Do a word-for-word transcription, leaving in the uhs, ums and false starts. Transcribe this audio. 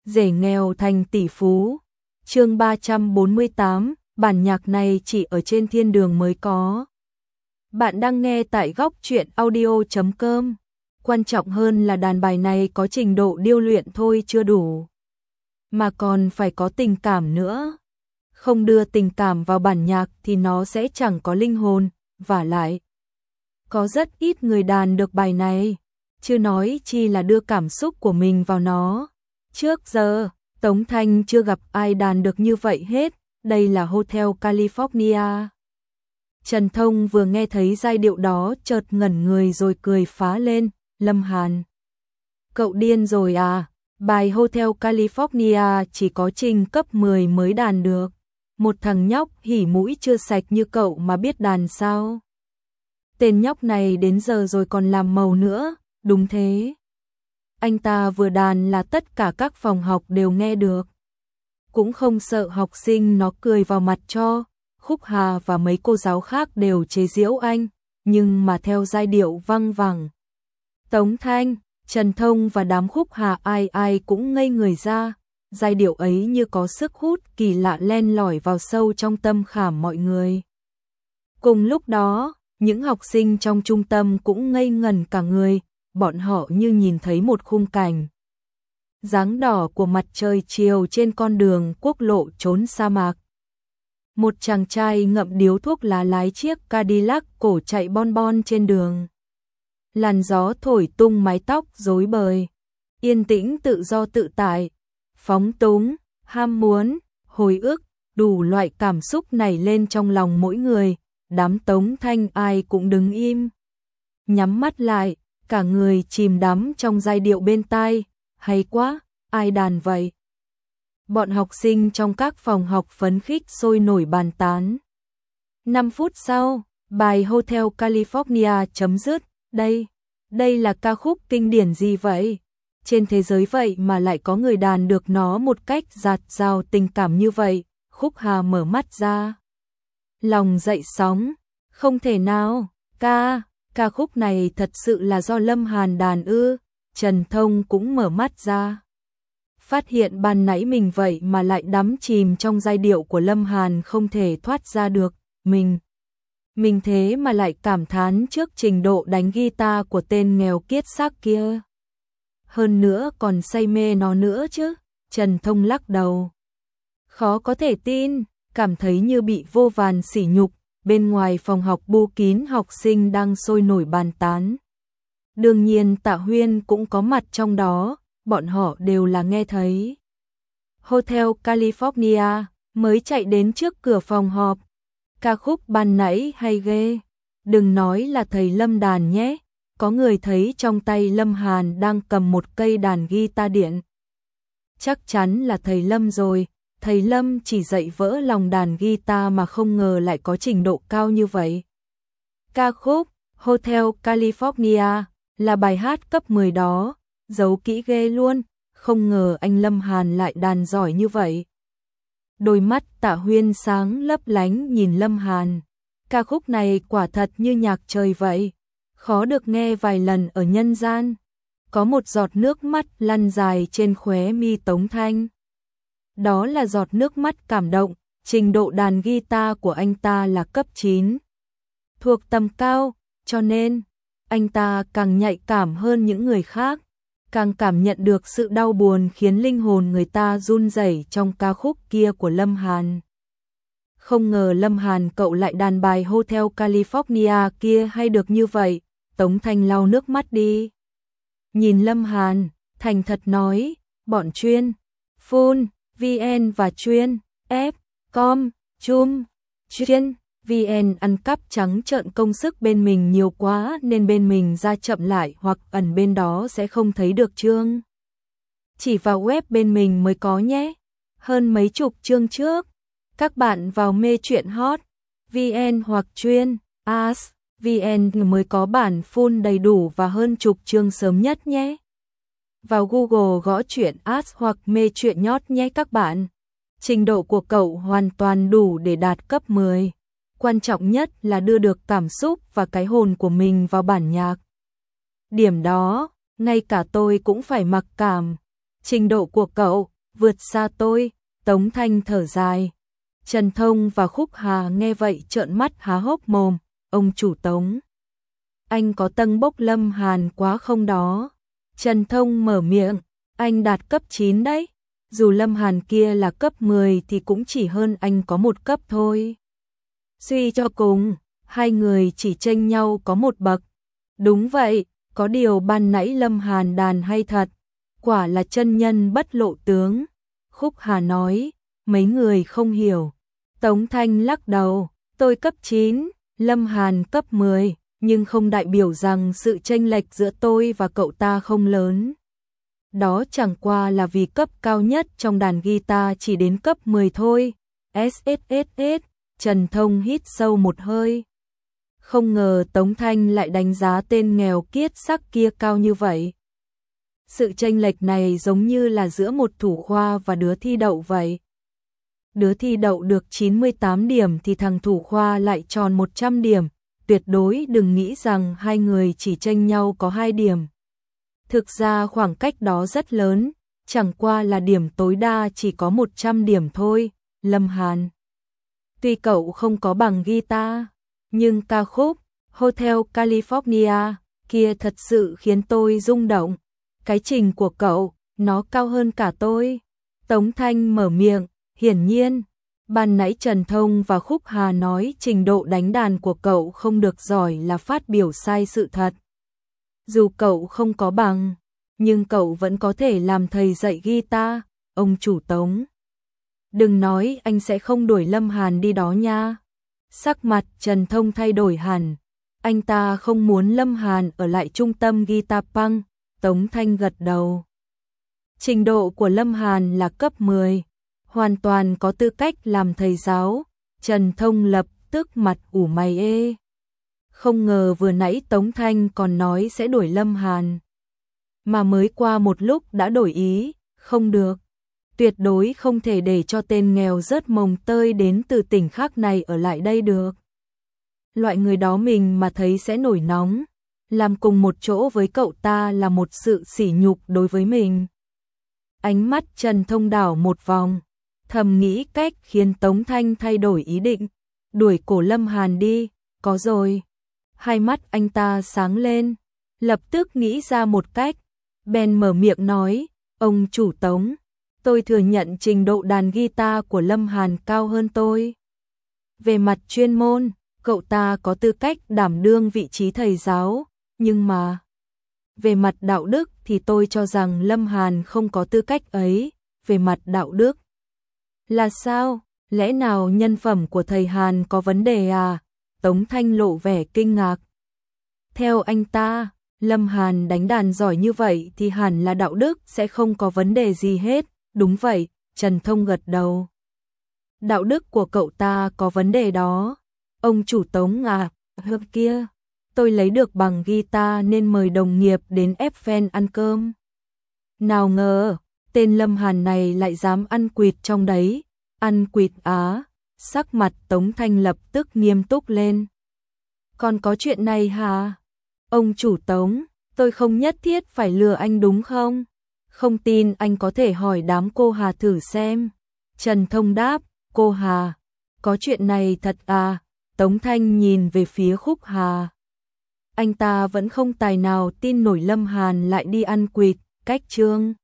Rể nghèo thành tỷ phú. Chương ba trăm bốn mươi tám, bản nhạc này chỉ ở trên thiên đường mới có. Bạn đang nghe tại góc truyện audio chấm com. Quan trọng hơn là đàn bài này có trình độ điêu luyện thôi chưa đủ, mà còn phải có tình cảm nữa. Không đưa tình cảm vào bản nhạc thì nó sẽ chẳng có linh hồn, vả lại có rất ít người đàn được bài này, chứ nói chi là đưa cảm xúc của mình vào nó. Trước giờ, Tống Thanh chưa gặp ai đàn được như vậy hết, đây là Hotel California. Trần Thông vừa nghe thấy giai điệu đó chợt ngẩn người rồi cười phá lên, Lâm Hàn. Cậu điên rồi à, bài Hotel California chỉ có trình cấp mười mới đàn được. Một thằng nhóc hỉ mũi chưa sạch như cậu mà biết đàn sao? Tên nhóc này đến giờ rồi còn làm màu nữa, đúng thế. Anh ta vừa đàn là tất cả các phòng học đều nghe được. Cũng không sợ học sinh nó cười vào mặt cho, Khúc Hà và mấy cô giáo khác đều chế giễu anh, nhưng mà theo giai điệu văng vẳng. Tống Thanh, Trần Thông và đám Khúc Hà ai ai cũng ngây người ra, giai điệu ấy như có sức hút kỳ lạ len lỏi vào sâu trong tâm khảm mọi người. Cùng lúc đó, những học sinh trong trung tâm cũng ngây ngẩn cả người, bọn họ như nhìn thấy một khung cảnh. Dáng đỏ của mặt trời chiều trên con đường quốc lộ trốn sa mạc. Một chàng trai ngậm điếu thuốc lá lái chiếc Cadillac cổ chạy bon bon trên đường. Làn gió thổi tung mái tóc rối bời. Yên tĩnh tự do tự tại, phóng túng, ham muốn, hồi ức, đủ loại cảm xúc nảy lên trong lòng mỗi người. Đám Tống Thanh ai cũng đứng im, nhắm mắt lại, cả người chìm đắm trong giai điệu bên tai. Hay quá, ai đàn vậy? Bọn học sinh trong các phòng học phấn khích sôi nổi bàn tán. năm phút sau, bài Hotel California chấm dứt. Đây, đây là ca khúc kinh điển gì vậy? Trên thế giới vậy mà lại có người đàn được nó một cách dạt dào tình cảm như vậy. Khúc Hà mở mắt ra, lòng dậy sóng. Không thể nào, ca, ca khúc này thật sự là do Lâm Hàn đàn ư? Trần Thông cũng mở mắt ra, phát hiện ban nãy mình vậy mà lại đắm chìm trong giai điệu của Lâm Hàn không thể thoát ra được. Mình, mình thế mà lại cảm thán trước trình độ đánh guitar của tên nghèo kiết xác kia. Hơn nữa còn say mê nó nữa chứ. Trần Thông lắc đầu, khó có thể tin, cảm thấy như bị vô vàn sỉ nhục. Bên ngoài phòng học bu kín học sinh đang sôi nổi bàn tán. Đương nhiên Tạ Huyên cũng có mặt trong đó, bọn họ đều là nghe thấy. Hotel California mới chạy đến trước cửa phòng họp. Ca khúc ban nãy hay ghê, đừng nói là thầy Lâm đàn nhé. Có người thấy trong tay Lâm Hàn đang cầm một cây đàn guitar điện. Chắc chắn là thầy Lâm rồi. Thầy Lâm chỉ dạy vỡ lòng đàn guitar mà không ngờ lại có trình độ cao như vậy. Ca khúc Hotel California là bài hát cấp mười đó, giấu kỹ ghê luôn, không ngờ anh Lâm Hàn lại đàn giỏi như vậy. Đôi mắt Tạ Huyên sáng lấp lánh nhìn Lâm Hàn. Ca khúc này quả thật như nhạc trời vậy, khó được nghe vài lần ở nhân gian. Có một giọt nước mắt lăn dài trên khóe mi Tống Thanh. Đó là giọt nước mắt cảm động, trình độ đàn guitar của anh ta là cấp chín. Thuộc tầm cao, cho nên anh ta càng nhạy cảm hơn những người khác, càng cảm nhận được sự đau buồn khiến linh hồn người ta run rẩy trong ca khúc kia của Lâm Hàn. Không ngờ Lâm Hàn cậu lại đàn bài Hotel California kia hay được như vậy. Tống Thanh lau nước mắt đi, nhìn Lâm Hàn, thành thật nói, bọn chuyên, phun, vê en và chuyên, F, com, chum, chuyên, vê en ăn cắp trắng trợn công sức bên mình nhiều quá nên bên mình ra chậm lại hoặc ẩn bên đó sẽ không thấy được chương. Chỉ vào web bên mình mới có nhé, hơn mấy chục chương trước. Các bạn vào mê truyện hot, vê en hoặc chuyên, as, vê en mới có bản full đầy đủ và hơn chục chương sớm nhất nhé. Vào Google gõ truyện as hoặc mê truyện nhót nhé các bạn. Trình độ của cậu hoàn toàn đủ để đạt cấp mười. Quan trọng nhất là đưa được cảm xúc và cái hồn của mình vào bản nhạc. Điểm đó, ngay cả tôi cũng phải mặc cảm. Trình độ của cậu, vượt xa tôi, Tống Thanh thở dài. Trần Thông và Khúc Hà nghe vậy trợn mắt há hốc mồm, ông chủ Tống. Anh có tâng bốc Lâm Hàn quá không đó? Trần Thông mở miệng, anh đạt cấp chín đấy, dù Lâm Hàn kia là cấp mười thì cũng chỉ hơn anh có một cấp thôi. Suy cho cùng, hai người chỉ chênh nhau có một bậc. Đúng vậy, có điều ban nãy Lâm Hàn đàn hay thật, quả là chân nhân bất lộ tướng. Khúc Hà nói, mấy người không hiểu. Tống Thanh lắc đầu, tôi cấp chín, Lâm Hàn cấp mười, nhưng không đại biểu rằng sự chênh lệch giữa tôi và cậu ta không lớn. Đó chẳng qua là vì cấp cao nhất trong đàn guitar chỉ đến cấp mười thôi. ét ét ét ét, Trần Thông hít sâu một hơi. Không ngờ Tống Thanh lại đánh giá tên nghèo kiết sắc kia cao như vậy. Sự chênh lệch này giống như là giữa một thủ khoa và đứa thi đậu vậy. Đứa thi đậu được chín mươi tám điểm thì thằng thủ khoa lại tròn một trăm điểm. Tuyệt đối đừng nghĩ rằng hai người chỉ chênh nhau có hai điểm. Thực ra khoảng cách đó rất lớn, chẳng qua là điểm tối đa chỉ có một trăm điểm thôi. Lâm Hàn, tuy cậu không có bằng guitar, nhưng ca khúc Hotel California kia thật sự khiến tôi rung động. Cái trình của cậu, nó cao hơn cả tôi. Tống Thanh mở miệng, hiển nhiên, ban nãy Trần Thông và Khúc Hà nói trình độ đánh đàn của cậu không được giỏi là phát biểu sai sự thật. Dù cậu không có bằng, nhưng cậu vẫn có thể làm thầy dạy guitar, ông chủ Tống. Đừng nói anh sẽ không đuổi Lâm Hàn đi đó nha. Sắc mặt Trần Thông thay đổi hẳn. Anh ta không muốn Lâm Hàn ở lại trung tâm guitar punk. Tống Thanh gật đầu. Trình độ của Lâm Hàn là cấp mười, hoàn toàn có tư cách làm thầy giáo. Trần Thông lập tức mặt ủ mày ê. Không ngờ vừa nãy Tống Thanh còn nói sẽ đuổi Lâm Hàn, mà mới qua một lúc đã đổi ý. Không được, tuyệt đối không thể để cho tên nghèo rớt mồng tơi đến từ tỉnh khác này ở lại đây được. Loại người đó mình mà thấy sẽ nổi nóng. Làm cùng một chỗ với cậu ta là một sự sỉ nhục đối với mình. Ánh mắt Trần Thông đảo một vòng, thầm nghĩ cách khiến Tống Thanh thay đổi ý định. Đuổi cổ Lâm Hàn đi, có rồi. Hai mắt anh ta sáng lên, lập tức nghĩ ra một cách. Bèn mở miệng nói, ông chủ Tống, tôi thừa nhận trình độ đàn guitar của Lâm Hàn cao hơn tôi. Về mặt chuyên môn, cậu ta có tư cách đảm đương vị trí thầy giáo. Nhưng mà, về mặt đạo đức thì tôi cho rằng Lâm Hàn không có tư cách ấy. Về mặt đạo đức là sao? Lẽ nào nhân phẩm của thầy Hàn có vấn đề à? Tống Thanh lộ vẻ kinh ngạc. Theo anh ta, Lâm Hàn đánh đàn giỏi như vậy thì hẳn là đạo đức sẽ không có vấn đề gì hết. Đúng vậy, Trần Thông gật đầu. Đạo đức của cậu ta có vấn đề đó. Ông chủ Tống à, hợp kia. Tôi lấy được bằng guitar nên mời đồng nghiệp đến Eiffel ăn cơm. Nào ngờ, tên Lâm Hàn này lại dám ăn quỵt trong đấy. Ăn quỵt á? Sắc mặt Tống Thanh lập tức nghiêm túc lên. Còn có chuyện này hả? Ông chủ Tống, tôi không nhất thiết phải lừa anh đúng không? Không tin anh có thể hỏi đám cô Hà thử xem. Trần Thông đáp, cô Hà, có chuyện này thật à? Tống Thanh nhìn về phía Khúc Hà. Anh ta vẫn không tài nào tin nổi Lâm Hàn lại đi ăn quỵt. Cách chương